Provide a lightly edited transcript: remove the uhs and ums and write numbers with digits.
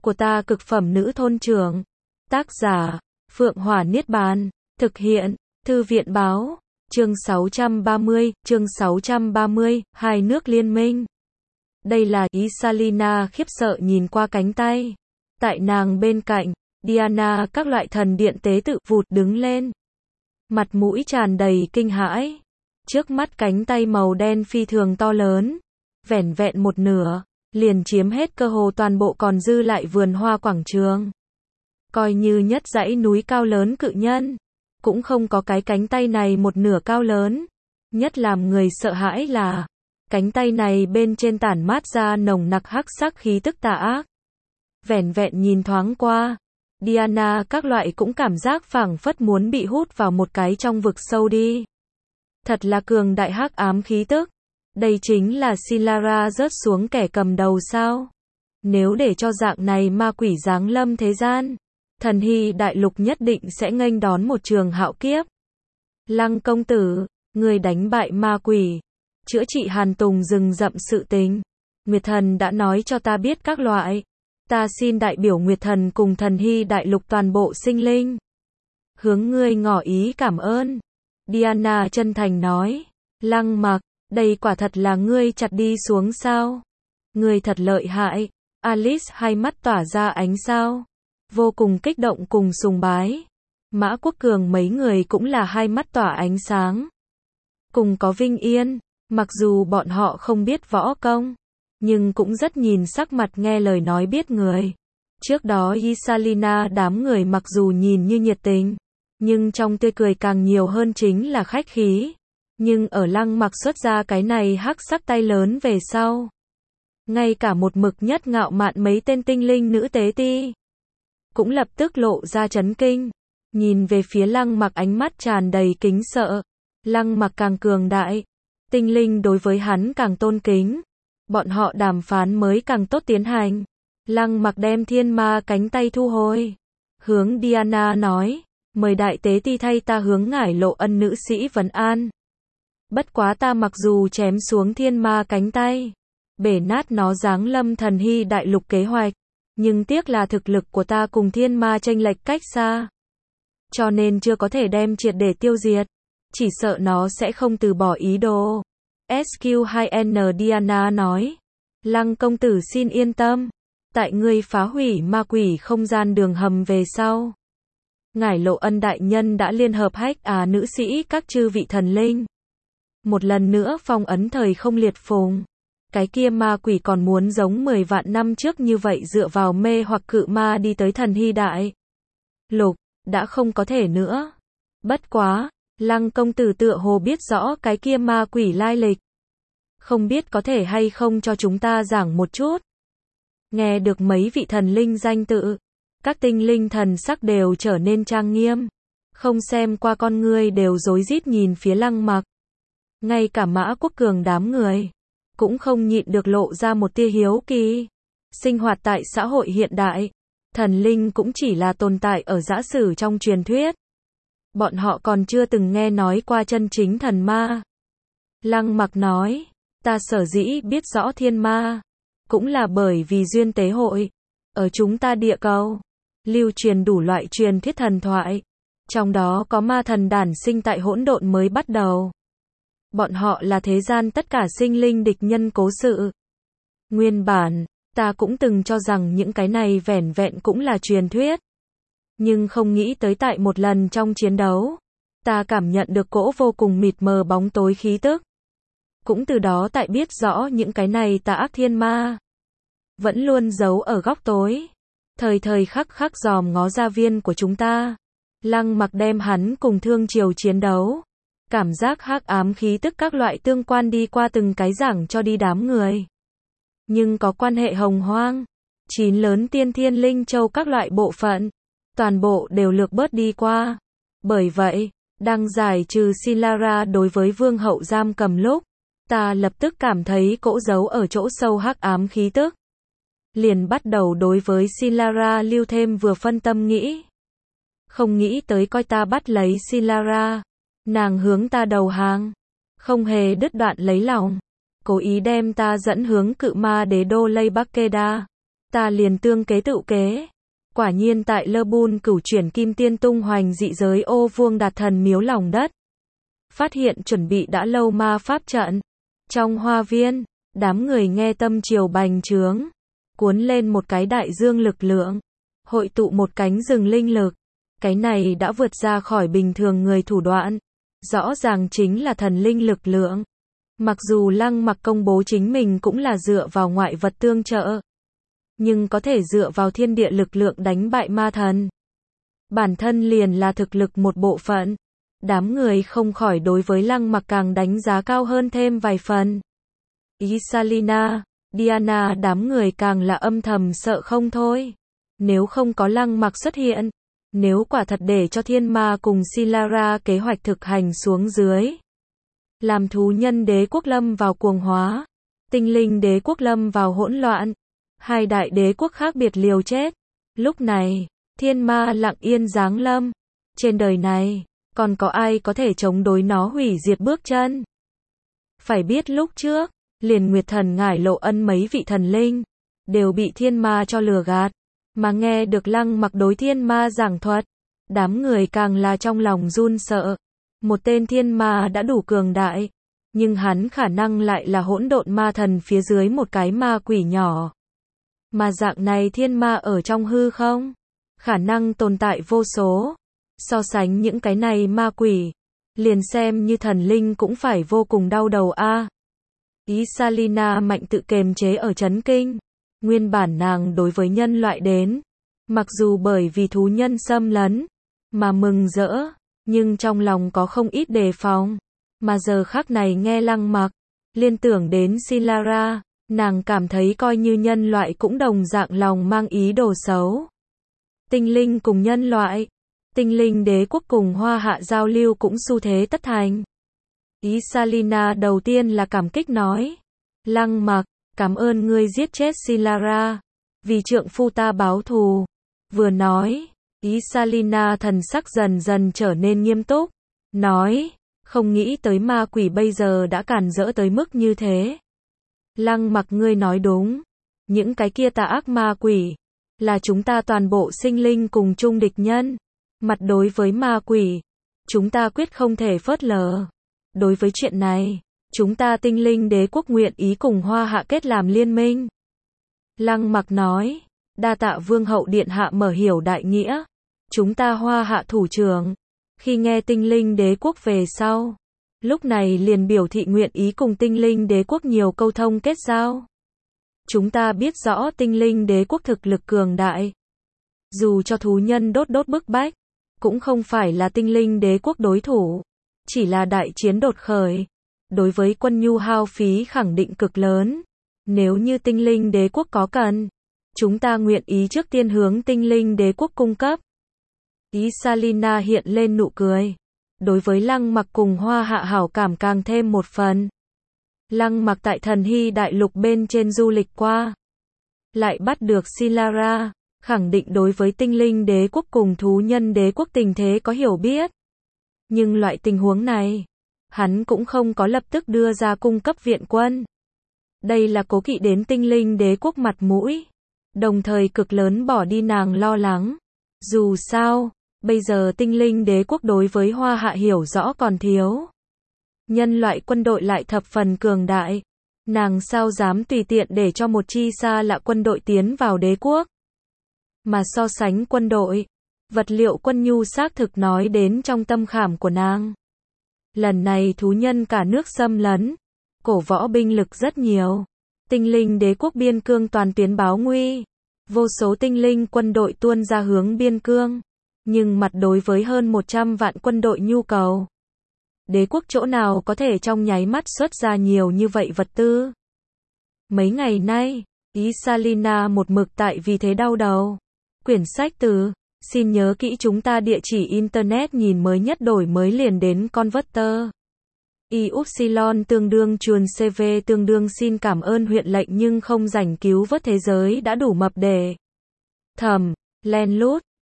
của ta cực phẩm nữ thôn trưởng. Tác giả, Phượng Hỏa Niết Bàn. Thực hiện, Thư viện báo. Chương 630, hai nước liên minh. Đây là Isalina khiếp sợ nhìn qua cánh tay. Tại nàng bên cạnh, Diana các loại thần điện tế tự vụt đứng lên. Mặt mũi tràn đầy kinh hãi. Trước mắt cánh tay màu đen phi thường to lớn. Vẻn vẹn một nửa, liền chiếm hết cơ hồ toàn bộ còn dư lại vườn hoa quảng trường. Coi như nhất dãy núi cao lớn cự nhân, cũng không có cái cánh tay này một nửa cao lớn. Nhất làm người sợ hãi là, cánh tay này bên trên tản mát ra nồng nặc hắc sắc khí tức tà ác. Vẻn vẹn nhìn thoáng qua, Diana các loại cũng cảm giác phảng phất muốn bị hút vào một cái trong vực sâu đi. Thật là cường đại hắc ám khí tức. Đây chính là Sinlara rớt xuống kẻ cầm đầu sao? Nếu để cho dạng này ma quỷ giáng lâm thế gian, Thần Hy đại lục nhất định sẽ nghênh đón một trường hạo kiếp. Lăng công tử, người đánh bại ma quỷ, chữa trị Hàn Tùng rừng rậm sự tình. Nguyệt Thần đã nói cho ta biết các loại. Ta xin đại biểu Nguyệt Thần cùng Thần Hy đại lục toàn bộ sinh linh. Hướng ngươi ngỏ ý cảm ơn. Diana chân thành nói. Lăng Mặc, đây quả thật là ngươi chặt đi xuống sao? Ngươi thật lợi hại. Alice hai mắt tỏa ra ánh sao. Vô cùng kích động cùng sùng bái. Mã Quốc Cường mấy người cũng là hai mắt tỏa ánh sáng. Cùng có Vinh Yên, mặc dù bọn họ không biết võ công, nhưng cũng rất nhìn sắc mặt nghe lời nói biết người. Trước đó Isalina đám người mặc dù nhìn như nhiệt tình, nhưng trong tươi cười càng nhiều hơn chính là khách khí. Nhưng ở Lăng Mặc xuất ra cái này hắc sắc tay lớn về sau, ngay cả một mực nhất ngạo mạn mấy tên tinh linh nữ tế ti cũng lập tức lộ ra chấn kinh, nhìn về phía Lăng Mặc ánh mắt tràn đầy kính sợ. Lăng Mặc càng cường đại, tinh linh đối với hắn càng tôn kính, bọn họ đàm phán mới càng tốt tiến hành. Lăng Mặc đem thiên ma cánh tay thu hồi, hướng Diana nói, mời đại tế ti thay ta hướng ngải Lộ Ân nữ sĩ vấn an. Bất quá ta mặc dù chém xuống thiên ma cánh tay, bể nát nó giáng lâm Thần Hy đại lục kế hoạch, nhưng tiếc là thực lực của ta cùng thiên ma chênh lệch cách xa, cho nên chưa có thể đem triệt để tiêu diệt, chỉ sợ nó sẽ không từ bỏ ý đồ. SQ2N Diana nói, Lăng công tử xin yên tâm, tại ngươi phá hủy ma quỷ không gian đường hầm về sau, ngải Lộ Ân đại nhân đã liên hợp hách nữ sĩ các chư vị thần linh, một lần nữa phong ấn thời không liệt phùng. Cái kia ma quỷ còn muốn giống 10 vạn năm trước như vậy dựa vào mê hoặc cự ma đi tới Thần Hy đại lục, đã không có thể nữa. Bất quá, Lăng công tử tựa hồ biết rõ cái kia ma quỷ lai lịch. Không biết có thể hay không cho chúng ta giảng một chút. Nghe được mấy vị thần linh danh tự, các tinh linh thần sắc đều trở nên trang nghiêm. Không xem qua con ngươi đều rối rít nhìn phía Lăng Mặc. Ngay cả Mã Quốc Cường đám người cũng không nhịn được lộ ra một tia hiếu kỳ. Sinh hoạt tại xã hội hiện đại, thần linh cũng chỉ là tồn tại ở giả sử trong truyền thuyết. Bọn họ còn chưa từng nghe nói qua chân chính thần ma. Lăng Mặc nói, ta sở dĩ biết rõ thiên ma, cũng là bởi vì duyên tế hội. Ở chúng ta địa cầu, lưu truyền đủ loại truyền thuyết thần thoại. Trong đó có ma thần đản sinh tại hỗn độn mới bắt đầu. Bọn họ là thế gian tất cả sinh linh địch nhân cố sự. Nguyên bản, ta cũng từng cho rằng những cái này vẻn vẹn cũng là truyền thuyết. Nhưng không nghĩ tới tại một lần trong chiến đấu, ta cảm nhận được cỗ vô cùng mịt mờ bóng tối khí tức. Cũng từ đó tại biết rõ những cái này tà ác thiên ma vẫn luôn giấu ở góc tối, thời thời khắc khắc dòm ngó gia viên của chúng ta. Lăng Mặc đem hắn cùng Thương Triều chiến đấu, cảm giác hắc ám khí tức các loại tương quan đi qua từng cái giảng cho đi đám người. Nhưng có quan hệ hồng hoang, 9 lớn tiên thiên linh châu các loại bộ phận, toàn bộ đều lược bớt đi qua. Bởi vậy, đang giải trừ Sinlara đối với vương hậu giam cầm lúc, ta lập tức cảm thấy cỗ giấu ở chỗ sâu hắc ám khí tức. Liền bắt đầu đối với Sinlara lưu thêm vừa phân tâm nghĩ. Không nghĩ tới coi ta bắt lấy Sinlara, nàng hướng ta đầu hàng, không hề đứt đoạn lấy lòng, cố ý đem ta dẫn hướng cự ma đế đô Lây Bắc Keda. ta liền tương kế tựu kế. Quả nhiên tại Lơ Bun Cửu chuyển kim tiên tung hoành dị giới ô vuông đạt thần miếu lòng đất. Phát hiện chuẩn bị đã lâu ma pháp trận. Trong hoa viên, đám người nghe tâm triều bành trướng, cuốn lên một cái đại dương lực lượng, hội tụ một cánh rừng linh lực. Cái này đã vượt ra khỏi bình thường người thủ đoạn, rõ ràng chính là thần linh lực lượng. Mặc dù Lăng Mặc công bố chính mình cũng là dựa vào ngoại vật tương trợ, nhưng có thể dựa vào thiên địa lực lượng đánh bại ma thần. Bản thân liền là thực lực một bộ phận. Đám người không khỏi đối với Lăng Mặc càng đánh giá cao hơn thêm vài phần. Isalina, Diana đám người càng là âm thầm sợ không thôi. Nếu không có Lăng Mặc xuất hiện, nếu quả thật để cho Thiên Ma cùng Silara kế hoạch thực hành xuống dưới, làm thú nhân đế quốc lâm vào cuồng hóa, tinh linh đế quốc lâm vào hỗn loạn, hai đại đế quốc khác biệt liều chết. Lúc này, Thiên Ma lặng yên giáng lâm. Trên đời này, còn có ai có thể chống đối nó hủy diệt bước chân? Phải biết lúc trước, liền Nguyệt Thần Ngải Lộ Ân mấy vị thần linh đều bị Thiên Ma cho lừa gạt, mà nghe được Lăng Mặc đối Thiên Ma giảng thuật, đám người càng là trong lòng run sợ. Một tên Thiên Ma đã đủ cường đại, nhưng hắn khả năng lại là hỗn độn ma thần phía dưới một cái ma quỷ nhỏ. Mà dạng này Thiên Ma ở trong hư không, khả năng tồn tại vô số. So sánh những cái này ma quỷ, liền xem như thần linh cũng phải vô cùng đau đầu a. Isalina mạnh tự kềm chế ở chấn kinh. Nguyên bản nàng đối với nhân loại đến, mặc dù bởi vì thú nhân xâm lấn mà mừng rỡ, nhưng trong lòng có không ít đề phòng. Mà giờ khắc này nghe Lăng Mặc liên tưởng đến Silara, nàng cảm thấy coi như nhân loại cũng đồng dạng lòng mang ý đồ xấu. Tinh linh cùng nhân loại, tinh linh đế quốc cùng Hoa Hạ giao lưu cũng xu thế tất thành. Isalina đầu tiên là cảm kích nói, Lăng Mặc, cảm ơn ngươi giết chết Silara, vì trượng phu ta báo thù. Vừa nói, Isalina thần sắc dần dần trở nên nghiêm túc, nói, không nghĩ tới ma quỷ bây giờ đã càn rỡ tới mức như thế. Lăng Mặc ngươi nói đúng, những cái kia tà ác ma quỷ, là chúng ta toàn bộ sinh linh cùng chung địch nhân. Mặt đối với ma quỷ, chúng ta quyết không thể phớt lờ. Đối với chuyện này, chúng ta tinh linh đế quốc nguyện ý cùng Hoa Hạ kết làm liên minh. Lăng Mặc nói, đa tạ Vương hậu điện hạ mở hiểu đại nghĩa. Chúng ta Hoa Hạ thủ trưởng, khi nghe tinh linh đế quốc về sau, lúc này liền biểu thị nguyện ý cùng tinh linh đế quốc nhiều câu thông kết giao. Chúng ta biết rõ tinh linh đế quốc thực lực cường đại. Dù cho thú nhân đốt bức bách, cũng không phải là tinh linh đế quốc đối thủ. Chỉ là đại chiến đột khởi, đối với quân nhu hao phí khẳng định cực lớn. Nếu như tinh linh đế quốc có cần, chúng ta nguyện ý trước tiên hướng tinh linh đế quốc cung cấp. Isalina hiện lên nụ cười. Đối với Lăng Mặc cùng Hoa Hạ hảo cảm càng thêm một phần. Lăng Mặc tại Thần Hy đại lục bên trên du lịch qua, lại bắt được Silara, khẳng định đối với tinh linh đế quốc cùng thú nhân đế quốc tình thế có hiểu biết. Nhưng loại tình huống này, hắn cũng không có lập tức đưa ra cung cấp viện quân. Đây là cố kỵ đến tinh linh đế quốc mặt mũi, đồng thời cực lớn bỏ đi nàng lo lắng. Dù sao, bây giờ tinh linh đế quốc đối với Hoa Hạ hiểu rõ còn thiếu. Nhân loại quân đội lại thập phần cường đại. Nàng sao dám tùy tiện để cho một chi xa lạ quân đội tiến vào đế quốc. Mà so sánh quân đội, vật liệu quân nhu xác thực nói đến trong tâm khảm của nàng. Lần này thú nhân cả nước xâm lấn, cổ võ binh lực rất nhiều. Tinh linh đế quốc biên cương toàn tuyến báo nguy. Vô số tinh linh quân đội tuôn ra hướng biên cương. Nhưng mặt đối với hơn 100 vạn quân đội nhu cầu, đế quốc chỗ nào có thể trong nháy mắt xuất ra nhiều như vậy vật tư. Mấy ngày nay, Isalina một mực tại vì thế đau đầu. Quyển sách từ, xin nhớ kỹ chúng ta địa chỉ internet nhìn mới nhất đổi mới liền đến Converter. Y-upsilon tương đương chuồn CV tương đương xin cảm ơn huyện lệnh nhưng không rảnh cứu vớt thế giới đã đủ mập để thầm, len lút.